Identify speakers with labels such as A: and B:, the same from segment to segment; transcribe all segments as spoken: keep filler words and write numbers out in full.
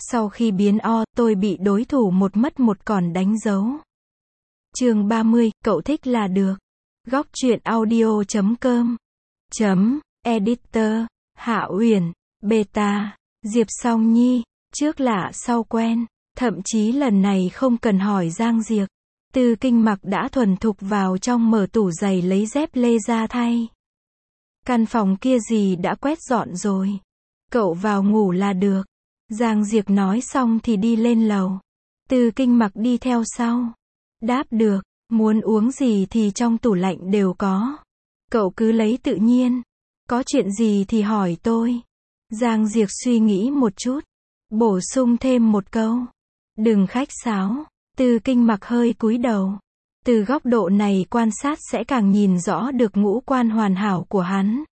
A: Sau khi biến O, tôi bị đối thủ một mất một còn đánh dấu. Chương ba mươi, cậu thích là được. Góc truyện audio chấm com chấm editor Hạ Uyển, beta, Diệp Song Nhi, trước lạ sau quen, thậm chí lần này không cần hỏi Giang Diệc. Tư Kinh Mặc đã thuần thục vào trong mở tủ giày lấy dép lê ra thay. Căn phòng kia gì đã quét dọn rồi. Cậu vào ngủ là được. Giang Diệc nói xong thì đi lên lầu. Tư Kinh Mặc đi theo sau. Đáp được, muốn uống gì thì trong tủ lạnh đều có. Cậu cứ lấy tự nhiên. Có chuyện gì thì hỏi tôi. Giang Diệc suy nghĩ một chút. Bổ sung thêm một câu. Đừng khách sáo. Tư Kinh Mặc hơi cúi đầu. Từ góc độ này quan sát sẽ càng nhìn rõ được ngũ quan hoàn hảo của hắn.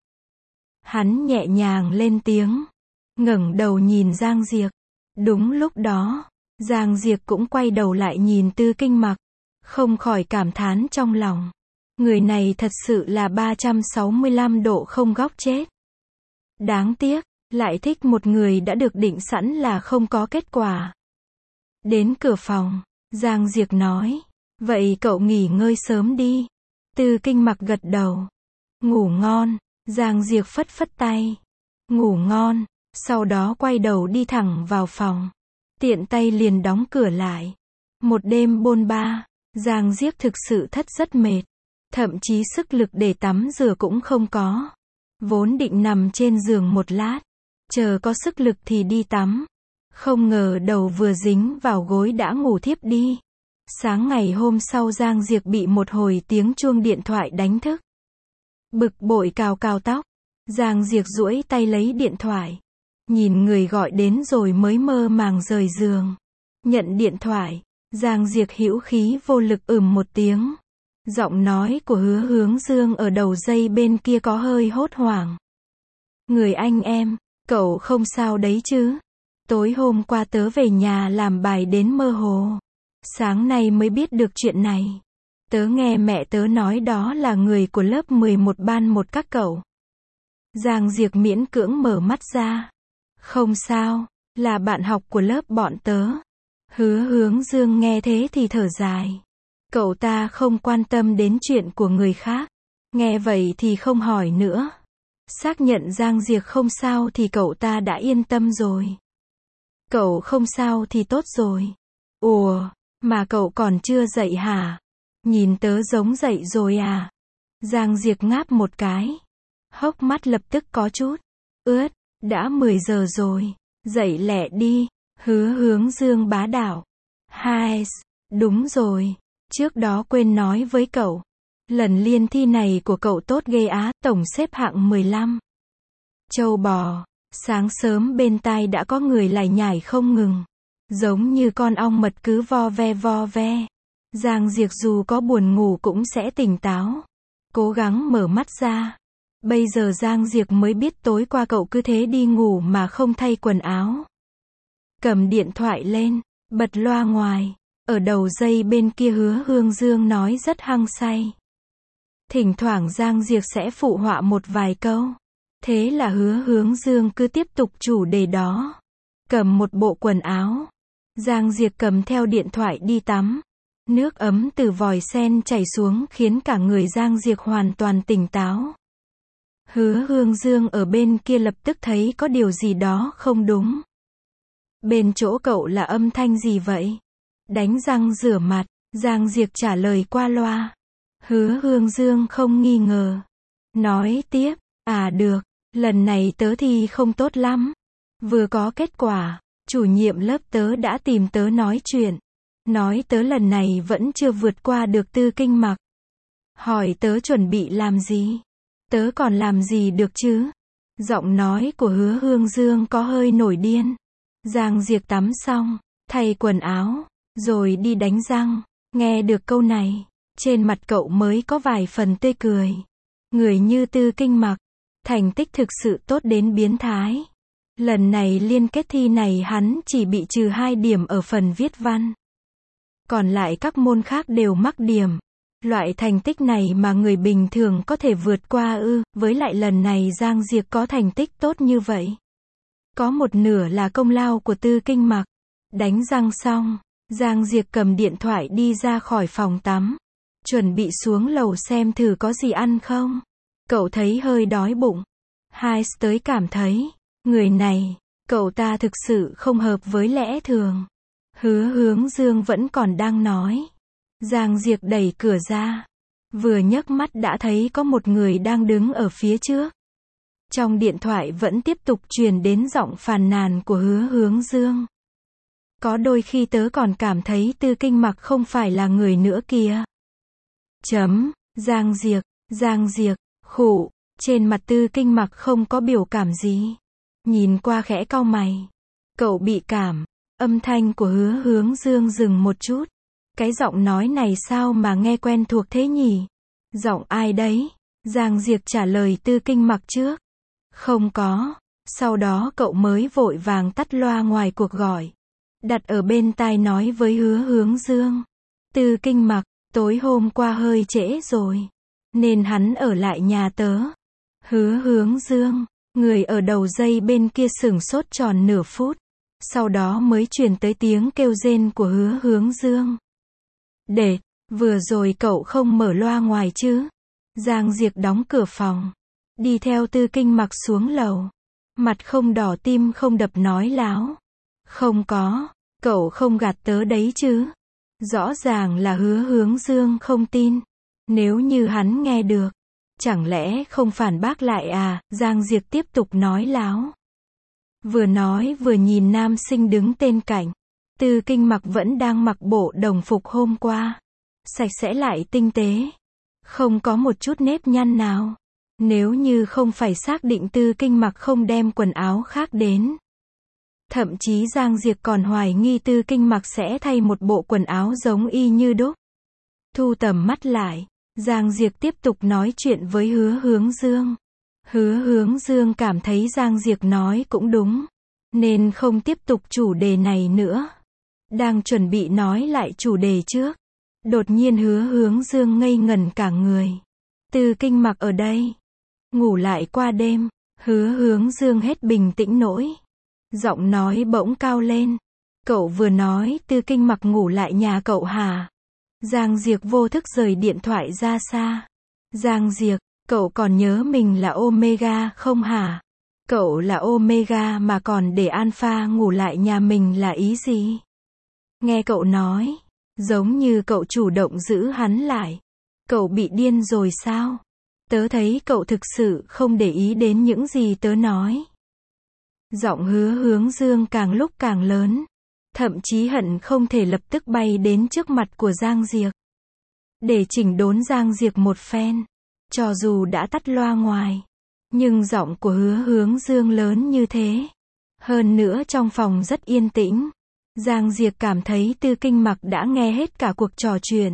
A: Hắn nhẹ nhàng lên tiếng. Ngẩng đầu nhìn Giang Diệc. Đúng lúc đó, Giang Diệc cũng quay đầu lại nhìn Tư Kinh Mặc. Không khỏi cảm thán trong lòng. Người này thật sự là ba trăm sáu mươi lăm độ không góc chết. Đáng tiếc, lại thích một người đã được định sẵn là không có kết quả. Đến cửa phòng, Giang Diệc nói. Vậy cậu nghỉ ngơi sớm đi. Tư Kinh Mặc gật đầu. Ngủ ngon. Giang Diệc phất phất tay. Ngủ ngon. Sau đó quay đầu đi thẳng vào phòng. Tiện tay liền đóng cửa lại. Một đêm bôn ba, Giang Diếc thực sự thất rất mệt. Thậm chí sức lực để tắm rửa cũng không có. Vốn định nằm trên giường một lát. Chờ có sức lực thì đi tắm. Không ngờ đầu vừa dính vào gối đã ngủ thiếp đi. Sáng ngày hôm sau Giang Diệc bị một hồi tiếng chuông điện thoại đánh thức. Bực bội cào cào tóc. Giang Diệc duỗi tay lấy điện thoại. Nhìn người gọi đến rồi mới mơ màng rời giường. Nhận điện thoại. Giang Diệc hữu khí vô lực ừm một tiếng. Giọng nói của Hứa Hướng Dương ở đầu dây bên kia có hơi hốt hoảng. Người anh em, cậu không sao đấy chứ? Tối hôm qua tớ về nhà làm bài đến mơ hồ. Sáng nay mới biết được chuyện này. Tớ nghe mẹ tớ nói đó là người của lớp mười một ban một các cậu. Giang Diệc miễn cưỡng mở mắt ra. Không sao, là bạn học của lớp bọn tớ. Hứa Hướng Dương nghe thế thì thở dài. Cậu ta không quan tâm đến chuyện của người khác. Nghe vậy thì không hỏi nữa. Xác nhận Giang Diệc không sao thì cậu ta đã yên tâm rồi. Cậu không sao thì tốt rồi. Ủa, mà cậu còn chưa dậy hả? Nhìn tớ giống dậy rồi à? Giang Diệc ngáp một cái. Hốc mắt lập tức có chút ướt. Đã mười giờ rồi. Dậy lẹ đi. Hứa Hướng Dương bá đạo. Hai, đúng rồi. Trước đó quên nói với cậu. Lần liên thi này của cậu tốt ghê á, tổng xếp hạng mười lăm. Châu bò. Sáng sớm bên tai đã có người lải nhải không ngừng. Giống như con ong mật cứ vo ve vo ve. Giang Diệc dù có buồn ngủ cũng sẽ tỉnh táo. Cố gắng mở mắt ra. Bây giờ Giang Diệc mới biết tối qua cậu cứ thế đi ngủ mà không thay quần áo. Cầm điện thoại lên, bật loa ngoài. Ở đầu dây bên kia Hứa Hướng Dương nói rất hăng say. Thỉnh thoảng Giang Diệc sẽ phụ họa một vài câu. Thế là Hứa Hướng Dương cứ tiếp tục chủ đề đó. Cầm một bộ quần áo. Giang Diệc cầm theo điện thoại đi tắm. Nước ấm từ vòi sen chảy xuống khiến cả người Giang Diệc hoàn toàn tỉnh táo. Hứa Hướng Dương ở bên kia lập tức thấy có điều gì đó không đúng. Bên chỗ cậu là âm thanh gì vậy? Đánh răng rửa mặt, Giang Diệc trả lời qua loa. Hứa Hướng Dương không nghi ngờ. Nói tiếp, à được, lần này tớ thi không tốt lắm. Vừa có kết quả, chủ nhiệm lớp tớ đã tìm tớ nói chuyện. Nói tớ lần này vẫn chưa vượt qua được Tư Kinh Mặc. Hỏi tớ chuẩn bị làm gì? Tớ còn làm gì được chứ? Giọng nói của Hứa Hướng Dương có hơi nổi điên. Giang Diệc tắm xong, thay quần áo, rồi đi đánh răng. Nghe được câu này, trên mặt cậu mới có vài phần tươi cười. Người như Tư Kinh Mặc, thành tích thực sự tốt đến biến thái. Lần này liên kết thi này hắn chỉ bị trừ hai điểm ở phần viết văn. Còn lại các môn khác đều mắc điểm. Loại thành tích này mà người bình thường có thể vượt qua ư, với lại lần này Giang Diệc có thành tích tốt như vậy. có một nửa là công lao của Tư Kinh Mặc. Đánh răng xong, Giang Diệp cầm điện thoại đi ra khỏi phòng tắm. Chuẩn bị xuống lầu xem thử có gì ăn không. Cậu thấy hơi đói bụng. Hai tới cảm thấy, người này, cậu ta thực sự không hợp với lẽ thường. Hứa Hướng Dương vẫn còn đang nói. Giang Diệp đẩy cửa ra. Vừa nhấc mắt đã thấy có một người đang đứng ở phía trước. Trong điện thoại vẫn tiếp tục truyền đến giọng phàn nàn của Hứa Hướng Dương. Có đôi khi tớ còn cảm thấy Tư Kinh Mặc không phải là người nữa kìa. Chấm, Giang Diệp, Giang Diệp, khụ, trên mặt Tư Kinh Mặc không có biểu cảm gì. Nhìn qua khẽ cau mày. Cậu bị cảm, âm thanh của Hứa Hướng Dương dừng một chút. Cái giọng nói này sao mà nghe quen thuộc thế nhỉ? Giọng ai đấy? Giang Diệp trả lời Tư Kinh Mặc trước. Không có. Sau đó cậu mới vội vàng tắt loa ngoài cuộc gọi. Đặt ở bên tai nói với Hứa Hướng Dương. Tư Kinh Mặc, tối hôm qua hơi trễ rồi. Nên hắn ở lại nhà tớ. Hứa Hướng Dương, người ở đầu dây bên kia sửng sốt tròn nửa phút. Sau đó mới truyền tới tiếng kêu rên của Hứa Hướng Dương. Để, vừa rồi cậu không mở loa ngoài chứ? Giang Diệp đóng cửa phòng. Đi theo Tư Kinh Mặc xuống lầu. Mặt không đỏ tim không đập nói láo. Không có, cậu không gạt tớ đấy chứ? Rõ ràng là Hứa Hướng Dương không tin. Nếu như hắn nghe được, chẳng lẽ không phản bác lại à? Giang Diệp tiếp tục nói láo. Vừa nói vừa nhìn nam sinh đứng bên cạnh. Tư Kinh Mặc vẫn đang mặc bộ đồng phục hôm qua. Sạch sẽ lại tinh tế. Không có một chút nếp nhăn nào. Nếu như không phải xác định Tư Kinh Mặc không đem quần áo khác đến. Thậm chí Giang Diệp còn hoài nghi Tư Kinh Mặc sẽ thay một bộ quần áo giống y như đúc. Thu tầm mắt lại, Giang Diệp tiếp tục nói chuyện với Hứa Hướng Dương. Hứa Hướng Dương cảm thấy Giang Diệp nói cũng đúng, nên không tiếp tục chủ đề này nữa. Đang chuẩn bị nói lại chủ đề trước. Đột nhiên Hứa Hướng Dương ngây ngẩn cả người. Tư Kinh Mặc ở đây. Ngủ lại qua đêm. Hứa Hướng Dương hết bình tĩnh nổi. Giọng nói bỗng cao lên. Cậu vừa nói Tư Kinh Mặc ngủ lại nhà cậu hả? Giang Diệp vô thức rời điện thoại ra xa. Giang Diệp, cậu còn nhớ mình là Omega không hả? Cậu là Omega mà còn để Alpha ngủ lại nhà mình là ý gì? Nghe cậu nói, giống như cậu chủ động giữ hắn lại. Cậu bị điên rồi sao? Tớ thấy cậu thực sự không để ý đến những gì tớ nói. Giọng Hứa Hướng Dương càng lúc càng lớn. Thậm chí hận không thể lập tức bay đến trước mặt của Giang Diệp. Để chỉnh đốn Giang Diệp một phen. Cho dù đã tắt loa ngoài. Nhưng giọng của Hứa Hướng Dương lớn như thế. Hơn nữa trong phòng rất yên tĩnh. Giang Diệp cảm thấy Tư Kinh Mặc đã nghe hết cả cuộc trò chuyện.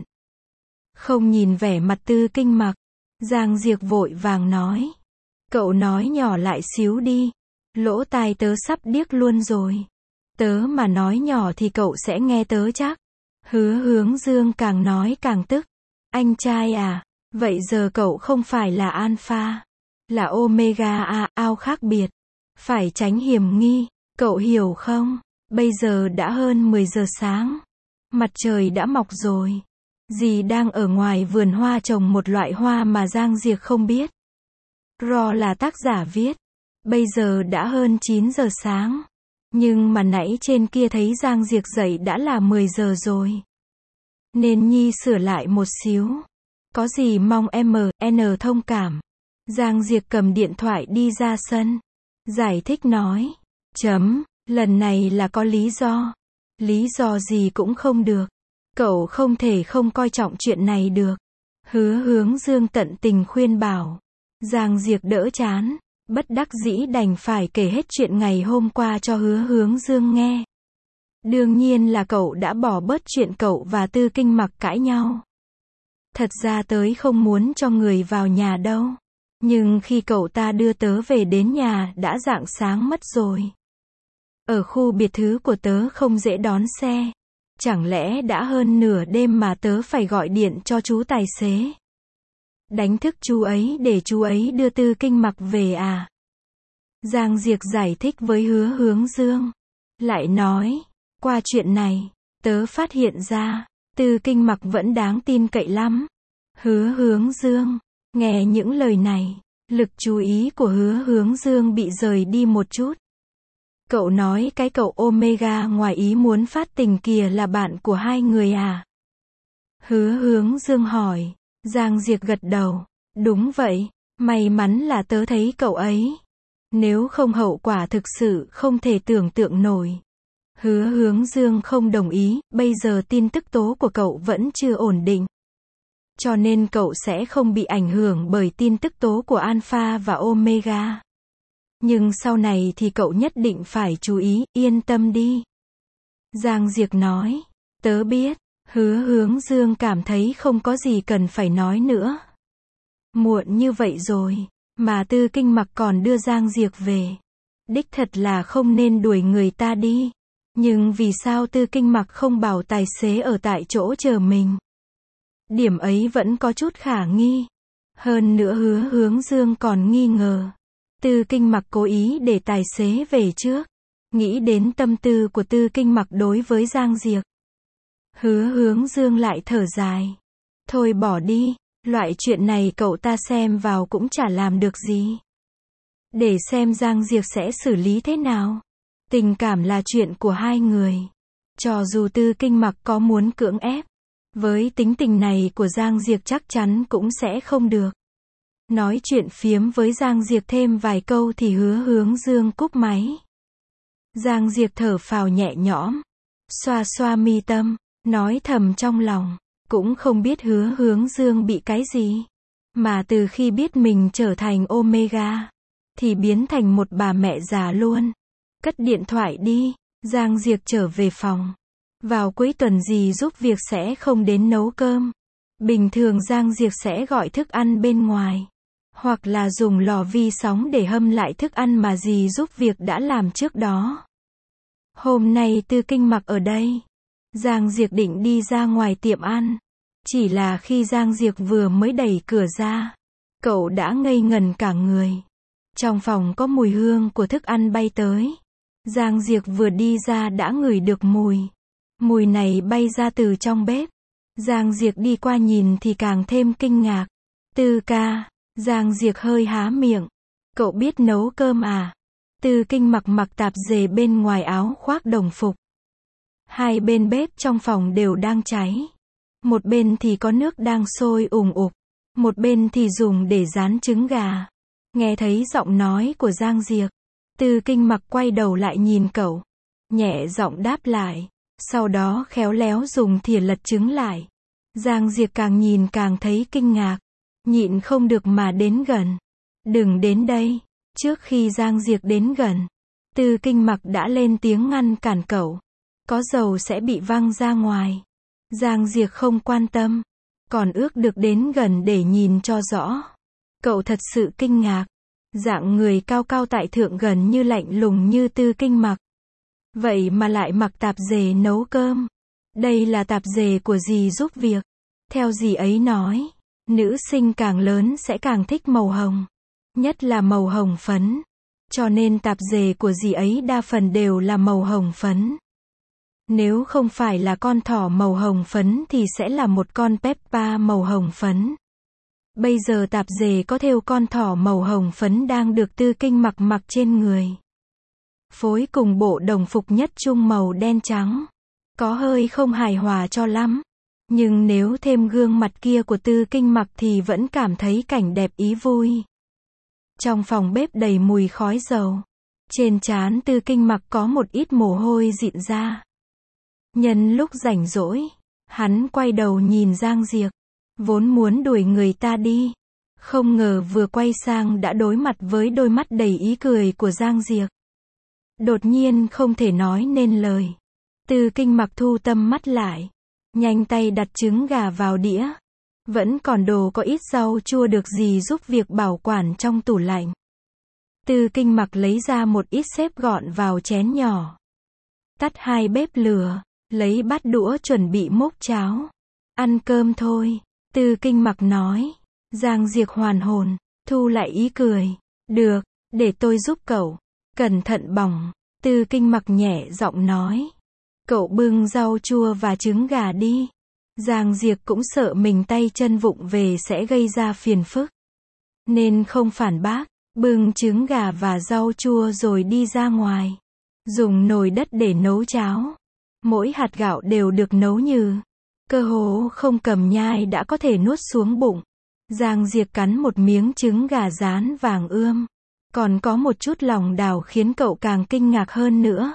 A: Không nhìn vẻ mặt Tư Kinh Mặc. Giang Diệp vội vàng nói. Cậu nói nhỏ lại xíu đi. Lỗ tai tớ sắp điếc luôn rồi. Tớ mà nói nhỏ thì cậu sẽ nghe tớ chắc. Hứa Hướng Dương càng nói càng tức. Anh trai à, vậy giờ cậu không phải là Alpha, là Omega à, ao khác biệt. Phải tránh hiểm nghi, cậu hiểu không? Bây giờ đã hơn mười giờ sáng. Mặt trời đã mọc rồi. Dì đang ở ngoài vườn hoa trồng một loại hoa mà Giang Diệp không biết. Ro là tác giả viết. Bây giờ đã hơn chín giờ sáng. Nhưng mà nãy trên kia thấy Giang Diệp dậy đã là mười giờ rồi. Nên Nhi sửa lại một xíu. Có gì mong em en thông cảm. Giang Diệp cầm điện thoại đi ra sân. Giải thích nói. Chấm, lần này là có lý do. Lý do gì cũng không được. Cậu không thể không coi trọng chuyện này được. Hứa Hướng Dương tận tình khuyên bảo. Giang Diệp đỡ chán. Bất đắc dĩ đành phải kể hết chuyện ngày hôm qua cho Hứa Hướng Dương nghe. Đương nhiên là cậu đã bỏ bớt chuyện cậu và Tư Kinh Mặc cãi nhau. Thật ra tớ không muốn cho người vào nhà đâu. Nhưng khi cậu ta đưa tớ về đến nhà đã rạng sáng mất rồi. Ở khu biệt thự của tớ không dễ đón xe. Chẳng lẽ đã hơn nửa đêm mà tớ phải gọi điện cho chú tài xế. Đánh thức chú ấy để chú ấy đưa Tư Kinh Mặc về à? Giang Diệc giải thích với Hứa Hướng Dương. Lại nói, qua chuyện này, tớ phát hiện ra, Tư Kinh Mặc vẫn đáng tin cậy lắm. Hứa Hướng Dương, nghe những lời này, lực chú ý của Hứa Hướng Dương bị rời đi một chút. Cậu nói cái cậu Omega ngoài ý muốn phát tình kìa là bạn của hai người à? Hứa Hướng Dương hỏi. Giang Diệc gật đầu. Đúng vậy, may mắn là tớ thấy cậu ấy. Nếu không hậu quả thực sự không thể tưởng tượng nổi. Hứa Hướng Dương không đồng ý, bây giờ tin tức tố của cậu vẫn chưa ổn định. Cho nên cậu sẽ không bị ảnh hưởng bởi tin tức tố của Alpha và Omega. Nhưng sau này thì cậu nhất định phải chú ý, yên tâm đi. Giang Diệc nói. Tớ biết. Hứa Hướng Dương cảm thấy không có gì cần phải nói nữa. Muộn như vậy rồi, mà Tư Kinh Mặc còn đưa Giang Diệc về. Đích thật là không nên đuổi người ta đi. Nhưng vì sao Tư Kinh Mặc không bảo tài xế ở tại chỗ chờ mình? Điểm ấy vẫn có chút khả nghi. Hơn nữa Hứa Hướng Dương còn nghi ngờ. Tư Kinh Mặc cố ý để tài xế về trước. Nghĩ đến tâm tư của Tư Kinh Mặc đối với Giang Diệc. Hứa Hướng Dương lại thở dài. Thôi bỏ đi, loại chuyện này cậu ta xem vào cũng chả làm được gì. Để xem Giang Diệc sẽ xử lý thế nào. Tình cảm là chuyện của hai người. Cho dù Tư Kinh Mặc có muốn cưỡng ép, với tính tình này của Giang Diệc chắc chắn cũng sẽ không được. Nói chuyện phiếm với Giang Diệc thêm vài câu thì Hứa Hướng Dương cúp máy. Giang Diệc thở phào nhẹ nhõm, xoa xoa mi tâm, nói thầm trong lòng, cũng không biết Hứa Hướng Dương bị cái gì. Mà từ khi biết mình trở thành Omega, thì biến thành một bà mẹ già luôn. Cất điện thoại đi, Giang Diệc trở về phòng. Vào cuối tuần dì giúp việc sẽ không đến nấu cơm. Bình thường Giang Diệc sẽ gọi thức ăn bên ngoài. Hoặc là dùng lò vi sóng để hâm lại thức ăn mà dì giúp việc đã làm trước đó. Hôm nay Tư Kinh Mặc ở đây. Giang Diệc định đi ra ngoài tiệm ăn. Chỉ là khi Giang Diệc vừa mới đẩy cửa ra, cậu đã ngây ngần cả người. Trong phòng có mùi hương của thức ăn bay tới. Giang Diệc vừa đi ra đã ngửi được mùi. Mùi này bay ra từ trong bếp. Giang Diệc đi qua nhìn thì càng thêm kinh ngạc. Tư ca, Giang Diệc hơi há miệng. Cậu biết nấu cơm à? Tư Kinh Mặc mặc tạp dề bên ngoài áo khoác đồng phục. Hai bên bếp trong phòng đều đang cháy. Một bên thì có nước đang sôi ùn ục. Một bên thì dùng để rán trứng gà. Nghe thấy giọng nói của Giang Diệc, Tư Kinh Mặc quay đầu lại nhìn cậu. Nhẹ giọng đáp lại. Sau đó khéo léo dùng thìa lật trứng lại. Giang Diệc càng nhìn càng thấy kinh ngạc. Nhịn không được mà đến gần. Đừng đến đây. Trước khi Giang Diệc đến gần, Tư Kinh Mặc đã lên tiếng ngăn cản cậu. Có dầu sẽ bị văng ra ngoài. Giang Diệc không quan tâm. Còn ước được đến gần để nhìn cho rõ. Cậu thật sự kinh ngạc. Dạng người cao cao tại thượng gần như lạnh lùng như Tư Kinh Mặc. Vậy mà lại mặc tạp dề nấu cơm. Đây là tạp dề của dì giúp việc. Theo dì ấy nói, nữ sinh càng lớn sẽ càng thích màu hồng. Nhất là màu hồng phấn. Cho nên tạp dề của dì ấy đa phần đều là màu hồng phấn. Nếu không phải là con thỏ màu hồng phấn thì sẽ là một con Peppa màu hồng phấn. Bây giờ tạp dề có thêu con thỏ màu hồng phấn đang được Tư Kinh Mặc mặc trên người. Phối cùng bộ đồng phục nhất trung màu đen trắng. Có hơi không hài hòa cho lắm. Nhưng nếu thêm gương mặt kia của Tư Kinh Mặc thì vẫn cảm thấy cảnh đẹp ý vui. Trong phòng bếp đầy mùi khói dầu. Trên trán Tư Kinh Mặc có một ít mồ hôi dịn ra. Nhân lúc rảnh rỗi, hắn quay đầu nhìn Giang Diệc. Vốn muốn đuổi người ta đi. Không ngờ vừa quay sang đã đối mặt với đôi mắt đầy ý cười của Giang Diệc. Đột nhiên không thể nói nên lời. Tư Kinh Mặc thu tâm mắt lại. Nhanh tay đặt trứng gà vào đĩa. Vẫn còn đồ có ít rau chua được dì giúp việc bảo quản trong tủ lạnh. Tư Kinh Mặc lấy ra một ít xếp gọn vào chén nhỏ. Tắt hai bếp lửa. Lấy bát đũa chuẩn bị múc cháo. Ăn cơm thôi. Tư Kinh Mặc nói. Giang Diệc hoàn hồn. Thu lại ý cười. Được, Để tôi giúp cậu. Cẩn thận bỏng. Tư Kinh Mặc nhẹ giọng nói. Cậu bưng rau chua và trứng gà đi. Giang Diệp cũng sợ mình tay chân vụng về sẽ gây ra phiền phức. Nên không phản bác, bưng trứng gà và rau chua rồi đi ra ngoài. Dùng nồi đất để nấu cháo. Mỗi hạt gạo đều được nấu như. Cơ hồ không cầm nhai đã có thể nuốt xuống bụng. Giang Diệp cắn một miếng trứng gà rán vàng ươm. Còn có một chút lòng đào khiến cậu càng kinh ngạc hơn nữa.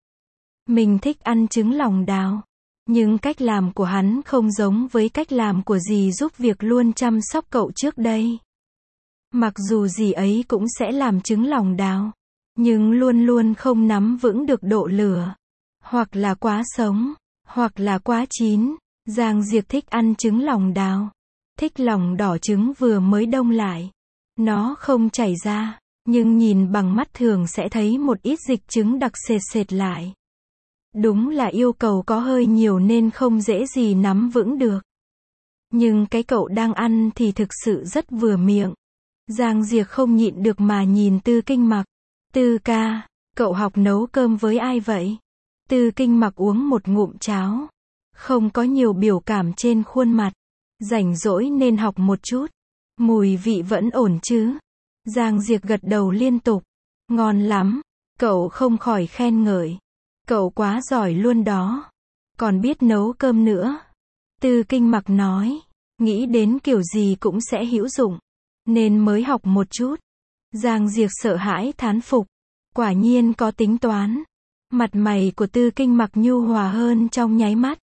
A: Mình thích ăn trứng lòng đào. Nhưng cách làm của hắn không giống với cách làm của dì giúp việc luôn chăm sóc cậu trước đây. Mặc dù dì ấy cũng sẽ làm trứng lòng đào, nhưng luôn luôn không nắm vững được độ lửa. Hoặc là quá sống, hoặc là quá chín. Giang Diệp thích ăn trứng lòng đào. Thích lòng đỏ trứng vừa mới đông lại. Nó không chảy ra, nhưng nhìn bằng mắt thường sẽ thấy một ít dịch trứng đặc sệt sệt lại. Đúng là yêu cầu có hơi nhiều nên không dễ gì nắm vững được. Nhưng cái cậu đang ăn thì thực sự rất vừa miệng. Giang Diệp không nhịn được mà nhìn Tư Kinh Mặc. Tư ca, cậu học nấu cơm với ai vậy? Tư Kinh Mặc uống một ngụm cháo. Không có nhiều biểu cảm trên khuôn mặt. Rảnh rỗi nên học một chút. Mùi vị vẫn ổn chứ? Giang Diệp gật đầu liên tục. Ngon lắm. Cậu không khỏi khen ngợi. Cậu quá giỏi luôn đó. Còn biết nấu cơm nữa. Tư Kinh Mặc nói. Nghĩ đến kiểu gì cũng sẽ hữu dụng. Nên mới học một chút. Giang Diệp sợ hãi thán phục. Quả nhiên có tính toán. Mặt mày của Tư Kinh Mặc nhu hòa hơn trong nháy mắt.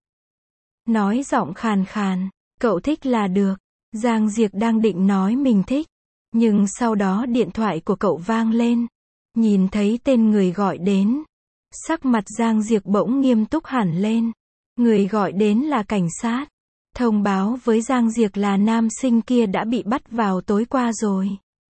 A: Nói giọng khàn khàn. Cậu thích là được. Giang Diệp đang định nói mình thích. Nhưng sau đó điện thoại của cậu vang lên. Nhìn thấy tên người gọi đến. Sắc mặt Giang Diệp bỗng nghiêm túc hẳn lên. Người gọi đến là cảnh sát. Thông báo với Giang Diệp là nam sinh kia đã bị bắt vào tối qua rồi.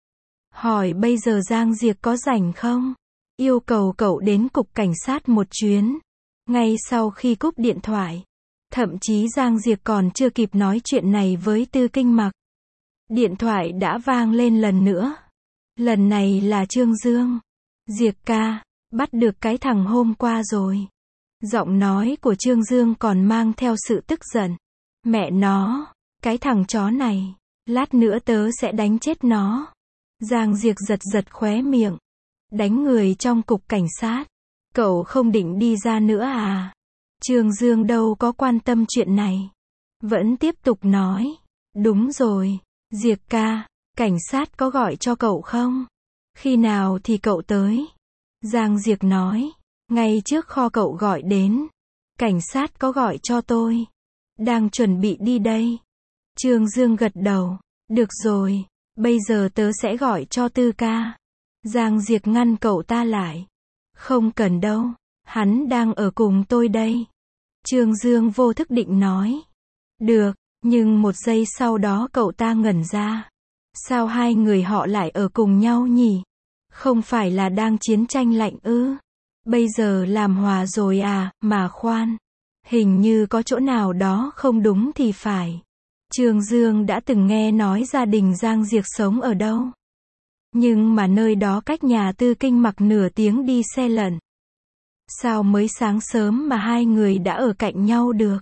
A: Hỏi bây giờ Giang Diệp có rảnh không? Yêu cầu cậu đến cục cảnh sát một chuyến. Ngay sau khi cúp điện thoại. Thậm chí Giang Diệp còn chưa kịp nói chuyện này với Tư Kinh Mặc. Điện thoại đã vang lên lần nữa. Lần này là Trương Dương. Diệp ca, bắt được cái thằng hôm qua rồi. Giọng nói của Trương Dương còn mang theo sự tức giận. Mẹ nó, cái thằng chó này, lát nữa tớ sẽ đánh chết nó. Giang Diệp giật giật khóe miệng. Đánh người trong cục cảnh sát. Cậu không định đi ra nữa à? Trương Dương đâu có quan tâm chuyện này. Vẫn tiếp tục nói. Đúng rồi, Diệp ca, cảnh sát có gọi cho cậu không? Khi nào thì cậu tới? Giang Diệp nói. Ngay trước kho cậu gọi đến. Cảnh sát có gọi cho tôi. Đang chuẩn bị đi đây. Trương Dương gật đầu. Được rồi, bây giờ tớ sẽ gọi cho Tư ca. Giang Diệp ngăn cậu ta lại. Không cần đâu, hắn đang ở cùng tôi đây. Trương Dương vô thức định nói. Được, nhưng một giây sau đó cậu ta ngẩn ra. Sao hai người họ lại ở cùng nhau nhỉ? Không phải là đang chiến tranh lạnh ư? Bây giờ làm hòa rồi à, mà khoan. Hình như có chỗ nào đó không đúng thì phải. Trương Dương đã từng nghe nói gia đình Giang Diệp sống ở đâu. Nhưng mà nơi đó cách nhà Tư Kinh Mặc nửa tiếng đi xe lận. Sao mới sáng sớm mà hai người đã ở cạnh nhau được?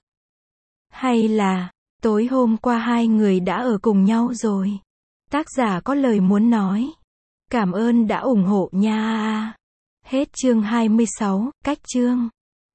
A: Hay là, tối hôm qua hai người đã ở cùng nhau rồi? Tác giả có lời muốn nói. Cảm ơn đã ủng hộ nha. Hết chương hai mươi sáu, cách chương.